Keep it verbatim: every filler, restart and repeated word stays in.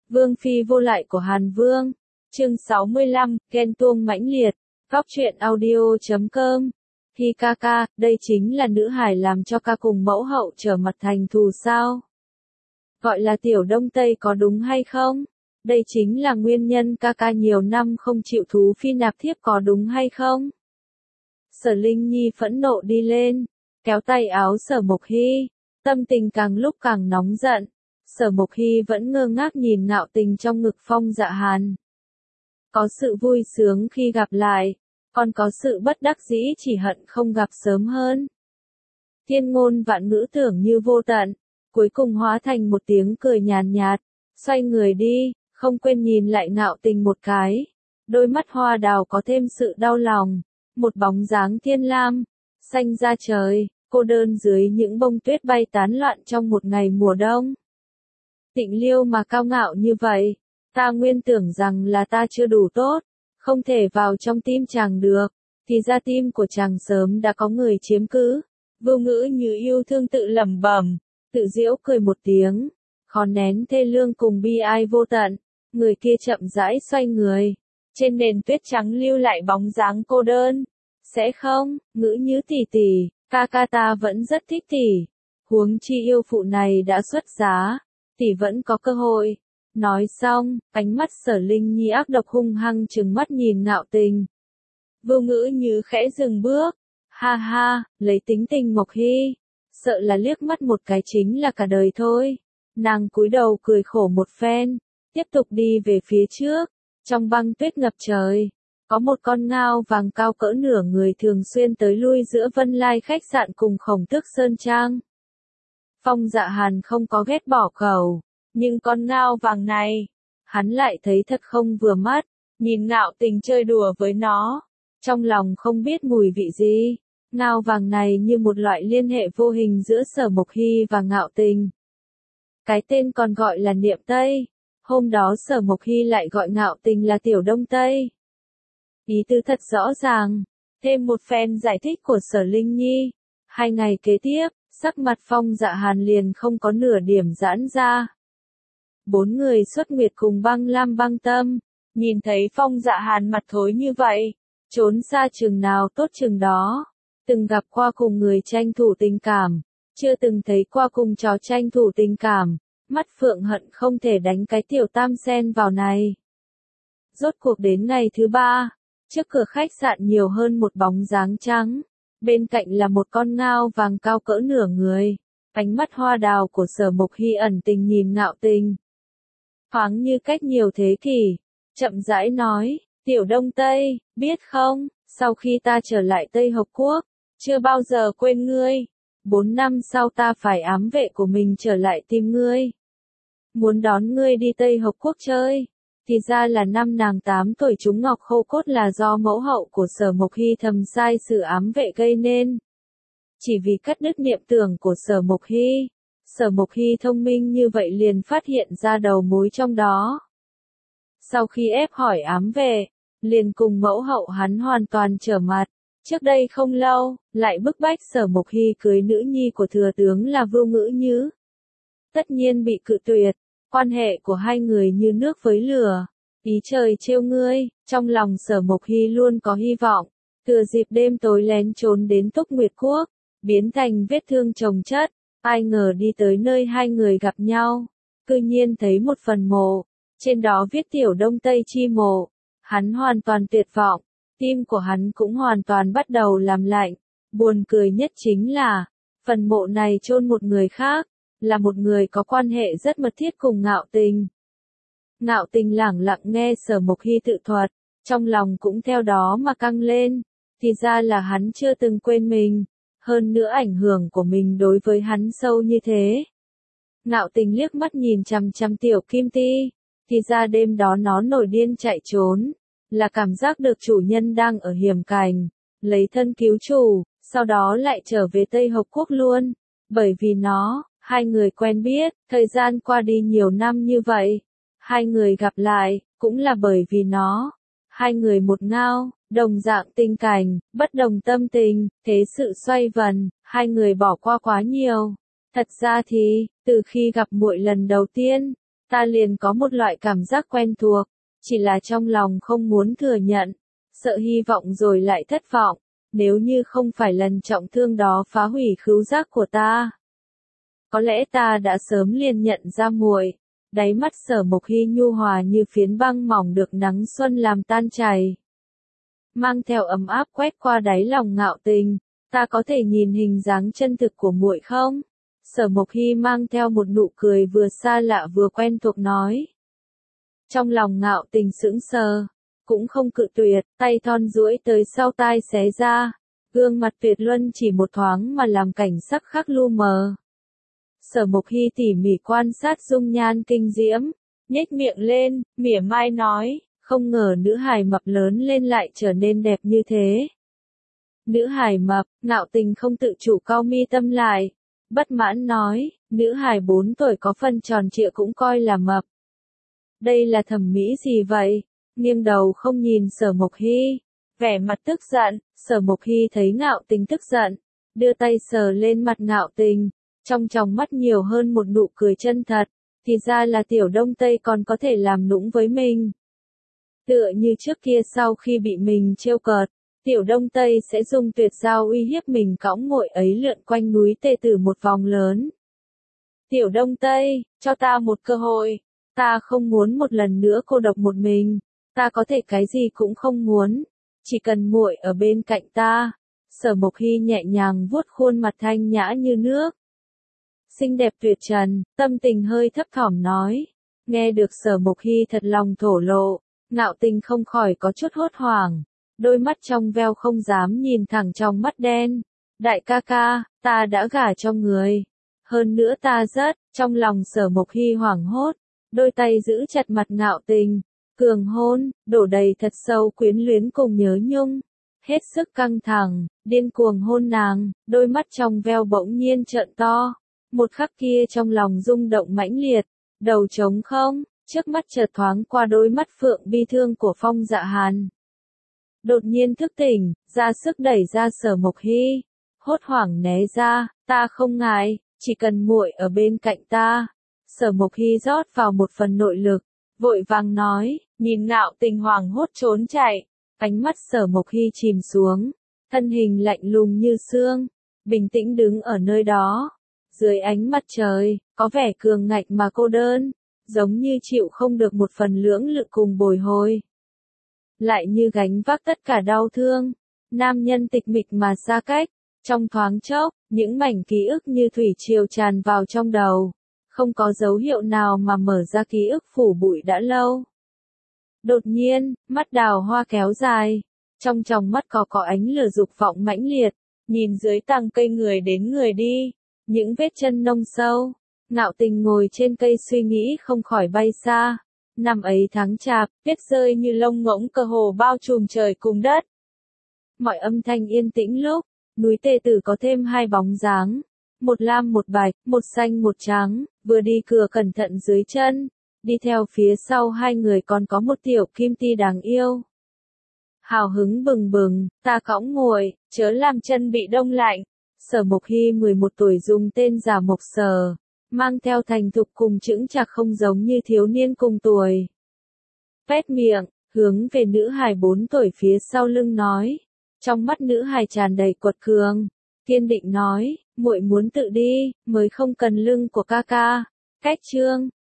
Vương phi vô lại của Hàn Vương. Chương sáu mươi lăm, ghen tuông mãnh liệt. Góc truyện audio chấm com. Hi ca ca, đây chính là nữ hài làm cho ca cùng mẫu hậu trở mặt thành thù sao? Gọi là tiểu đông tây có đúng hay không? Đây chính là nguyên nhân ca ca nhiều năm không chịu thú phi nạp thiếp có đúng hay không? Sở Linh Nhi phẫn nộ đi lên, kéo tay áo Sở Mộc Hy, tâm tình càng lúc càng nóng giận. Sở Mộc Hy vẫn ngơ ngác nhìn Ngạo Tình trong ngực Phong Dạ Hàn. Có sự vui sướng khi gặp lại, còn có sự bất đắc dĩ chỉ hận không gặp sớm hơn. Thiên ngôn vạn ngữ tưởng như vô tận, cuối cùng hóa thành một tiếng cười nhàn nhạt, xoay người đi, không quên nhìn lại Ngạo Tình một cái. Đôi mắt hoa đào có thêm sự đau lòng, một bóng dáng thiên lam, xanh da trời, cô đơn dưới những bông tuyết bay tán loạn trong một ngày mùa đông. Tịnh Liêu mà cao ngạo như vậy, ta nguyên tưởng rằng là ta chưa đủ tốt, không thể vào trong tim chàng được, thì ra tim của chàng sớm đã có người chiếm cứ. Vô Ngữ Như yêu thương tự lẩm bẩm, tự giễu cười một tiếng, khó nén thê lương cùng bi ai vô tận. Người kia chậm rãi xoay người, trên nền tuyết trắng lưu lại bóng dáng cô đơn. Sẽ không, Ngữ Như tỷ tỷ, ca ca ta vẫn rất thích tỷ, huống chi yêu phụ này đã xuất giá, tỷ vẫn có cơ hội. Nói xong, ánh mắt Sở Linh Nhi ác độc hung hăng trừng mắt nhìn Ngạo Tình. Vô Ngữ Như khẽ dừng bước, ha ha, lấy tính tình Mộc Hy, sợ là liếc mắt một cái chính là cả đời thôi. Nàng cúi đầu cười khổ một phen, tiếp tục đi về phía trước. Trong băng tuyết ngập trời, có một con ngao vàng cao cỡ nửa người thường xuyên tới lui giữa Vân Lai khách sạn cùng Khổng Tước Sơn Trang. Phong Dạ Hàn không có ghét bỏ cẩu, nhưng con ngao vàng này, hắn lại thấy thật không vừa mắt, nhìn Ngạo Tình chơi đùa với nó, trong lòng không biết mùi vị gì. Ngao vàng này như một loại liên hệ vô hình giữa Sở Mộc Hy và Ngạo Tình. Cái tên còn gọi là Niệm Tây, hôm đó Sở Mộc Hy lại gọi Ngạo Tình là Tiểu Đông Tây. Ý tứ thật rõ ràng, thêm một phen giải thích của Sở Linh Nhi. Hai ngày kế tiếp, sắc mặt Phong Dạ Hàn liền không có nửa điểm giãn ra. Bốn người xuất nguyệt cùng Băng Lam Băng Tâm, nhìn thấy Phong Dạ Hàn mặt thối như vậy, trốn xa chừng nào tốt chừng đó. Từng gặp qua cùng người tranh thủ tình cảm, chưa từng thấy qua cùng chó tranh thủ tình cảm, mắt phượng hận không thể đánh cái tiểu tam sen vào này. Rốt cuộc đến ngày thứ ba, trước cửa khách sạn nhiều hơn một bóng dáng trắng, bên cạnh là một con ngao vàng cao cỡ nửa người. Ánh mắt hoa đào của Sở Mộc Hy ẩn tình nhìn Ngạo Tình, thoáng như cách nhiều thế kỷ, chậm rãi nói, Tiểu Đông Tây, biết không, sau khi ta trở lại Tây Học Quốc, chưa bao giờ quên ngươi. Bốn năm sau ta phải ám vệ của mình trở lại tìm ngươi, muốn đón ngươi đi Tây Học Quốc chơi. Thì ra là năm nàng tám tuổi trúng ngọc khô cốt là do mẫu hậu của Sở Mộc Hy thầm sai sự ám vệ gây nên. Chỉ vì cắt đứt niệm tưởng của Sở Mộc Hy, Sở Mộc Hy thông minh như vậy liền phát hiện ra đầu mối trong đó. Sau khi ép hỏi ám vệ, liền cùng mẫu hậu hắn hoàn toàn trở mặt. Trước đây không lâu, lại bức bách Sở Mộc Hy cưới nữ nhi của thừa tướng là Vô Ngữ Như. Tất nhiên bị cự tuyệt, quan hệ của hai người như nước với lửa. Ý trời trêu ngươi, trong lòng Sở Mộc Hy luôn có hy vọng. Thừa dịp đêm tối lén trốn đến Túc Nguyệt Quốc, biến thành vết thương chồng chất. Ai ngờ đi tới nơi hai người gặp nhau, cư nhiên thấy một phần mộ, trên đó viết Tiểu Đông Tây chi mộ. Hắn hoàn toàn tuyệt vọng, tim của hắn cũng hoàn toàn bắt đầu làm lạnh. Buồn cười nhất chính là, phần mộ này chôn một người khác, là một người có quan hệ rất mật thiết cùng Ngạo Tình. Ngạo Tình lẳng lặng nghe Sở Mộc Hy tự thuật, trong lòng cũng theo đó mà căng lên, thì ra là hắn chưa từng quên mình, hơn nữa ảnh hưởng của mình đối với hắn sâu như thế. Ngạo Tình liếc mắt nhìn chằm chằm Tiểu Kim Ti, thì ra đêm đó nó nổi điên chạy trốn, là cảm giác được chủ nhân đang ở hiểm cảnh, lấy thân cứu chủ, sau đó lại trở về Tây Học Quốc luôn, bởi vì nó, hai người quen biết, thời gian qua đi nhiều năm như vậy, hai người gặp lại, cũng là bởi vì nó, hai người một ngao, đồng dạng tình cảnh, bất đồng tâm tình, thế sự xoay vần, hai người bỏ qua quá nhiều. Thật ra thì, từ khi gặp muội lần đầu tiên, Ta liền có một loại cảm giác quen thuộc, chỉ là trong lòng không muốn thừa nhận, sợ hy vọng rồi lại thất vọng, nếu như không phải lần trọng thương đó phá hủy khứu giác của ta. Có lẽ ta đã sớm liền nhận ra muội. Đáy mắt Sở Mộc Hy nhu hòa như phiến băng mỏng được nắng xuân làm tan chảy. Mang theo ấm áp quét qua đáy lòng Ngạo Tình, ta có thể nhìn hình dáng chân thực của muội không? Sở Mộc Hy mang theo một nụ cười vừa xa lạ vừa quen thuộc nói. Trong lòng Ngạo Tình sững sờ, cũng không cự tuyệt, tay thon duỗi tới sau tai xé ra, gương mặt tuyệt luân chỉ một thoáng mà làm cảnh sắc khắc lu mờ. Sở Mộc Hy tỉ mỉ quan sát dung nhan kinh diễm, nhếch miệng lên, mỉa mai nói, không ngờ nữ hài mập lớn lên lại trở nên đẹp như thế. Nữ hài mập, Ngạo Tình không tự chủ cau mi tâm lại, bất mãn nói, nữ hài bốn tuổi có phần tròn trịa cũng coi là mập. Đây là thẩm mỹ gì vậy? Nghiêng đầu không nhìn Sở Mộc Hy, vẻ mặt tức giận. Sở Mộc Hy thấy Ngạo Tình tức giận, đưa tay sờ lên mặt Ngạo Tình, trong tròng mắt nhiều hơn một nụ cười chân thật, thì ra là Tiểu Đông Tây còn có thể làm nũng với mình. Tựa như trước kia sau khi bị mình trêu cợt, Tiểu Đông Tây sẽ dùng tuyệt giao uy hiếp mình cõng muội ấy lượn quanh núi Tê Tử một vòng lớn. Tiểu Đông Tây, cho ta một cơ hội, ta không muốn một lần nữa cô độc một mình, ta có thể cái gì cũng không muốn, chỉ cần muội ở bên cạnh ta. Sở Mộc Hy nhẹ nhàng vuốt khuôn mặt thanh nhã như nước. Xinh đẹp tuyệt trần, tâm tình hơi thấp thỏm nói. Nghe được Sở Mộc Hy thật lòng thổ lộ, Ngạo Tình không khỏi có chút hốt hoảng, đôi mắt trong veo không dám nhìn thẳng trong mắt đen. Đại ca ca, ta đã gả cho người. Hơn nữa ta rất, trong lòng Sở Mộc Hy hoảng hốt, đôi tay giữ chặt mặt Ngạo Tình, cường hôn, đổ đầy thật sâu quyến luyến cùng nhớ nhung. Hết sức căng thẳng, điên cuồng hôn nàng, đôi mắt trong veo bỗng nhiên trợn to. Một khắc kia trong lòng rung động mãnh liệt, đầu trống không, trước mắt chợt thoáng qua đôi mắt phượng bi thương của Phong Dạ Hàn. Đột nhiên thức tỉnh, ra sức đẩy ra Sở Mộc Hy, hốt hoảng né ra, ta không ngại, chỉ cần muội ở bên cạnh ta. Sở Mộc Hy rót vào một phần nội lực, vội vàng nói, nhìn Ngạo Tình hoảng hốt trốn chạy, ánh mắt Sở Mộc Hy chìm xuống, thân hình lạnh lùng như xương, bình tĩnh đứng ở nơi đó. Dưới ánh mặt trời, có vẻ cường ngạnh mà cô đơn, giống như chịu không được một phần lưỡng lự cùng bồi hồi. Lại như gánh vác tất cả đau thương, nam nhân tịch mịch mà xa cách, trong thoáng chốc, những mảnh ký ức như thủy triều tràn vào trong đầu, không có dấu hiệu nào mà mở ra ký ức phủ bụi đã lâu. Đột nhiên, mắt Đào Hoa kéo dài, trong tròng mắt có có ánh lửa dục vọng mãnh liệt, nhìn dưới tàng cây người đến người đi. Những vết chân nông sâu, Ngạo Tình ngồi trên cây suy nghĩ không khỏi bay xa. Năm ấy tháng chạp, tuyết rơi như lông ngỗng cơ hồ bao trùm trời cùng đất. Mọi âm thanh yên tĩnh lúc, núi Tê Tử có thêm hai bóng dáng. Một lam một bạch, một xanh một trắng, vừa đi cửa cẩn thận dưới chân. Đi theo phía sau hai người còn có một tiểu kim ti đáng yêu. Hào hứng bừng bừng, ta cõng muội, chớ làm chân bị đông lạnh. Sở Mộc Hy mười một tuổi dùng tên giả Mộc Sở, mang theo thành thục cùng chững chạc không giống như thiếu niên cùng tuổi. Pét miệng, hướng về nữ hài bốn tuổi phía sau lưng nói, trong mắt nữ hài tràn đầy quật cường, kiên định nói, muội muốn tự đi, mới không cần lưng của ca ca. Cách chương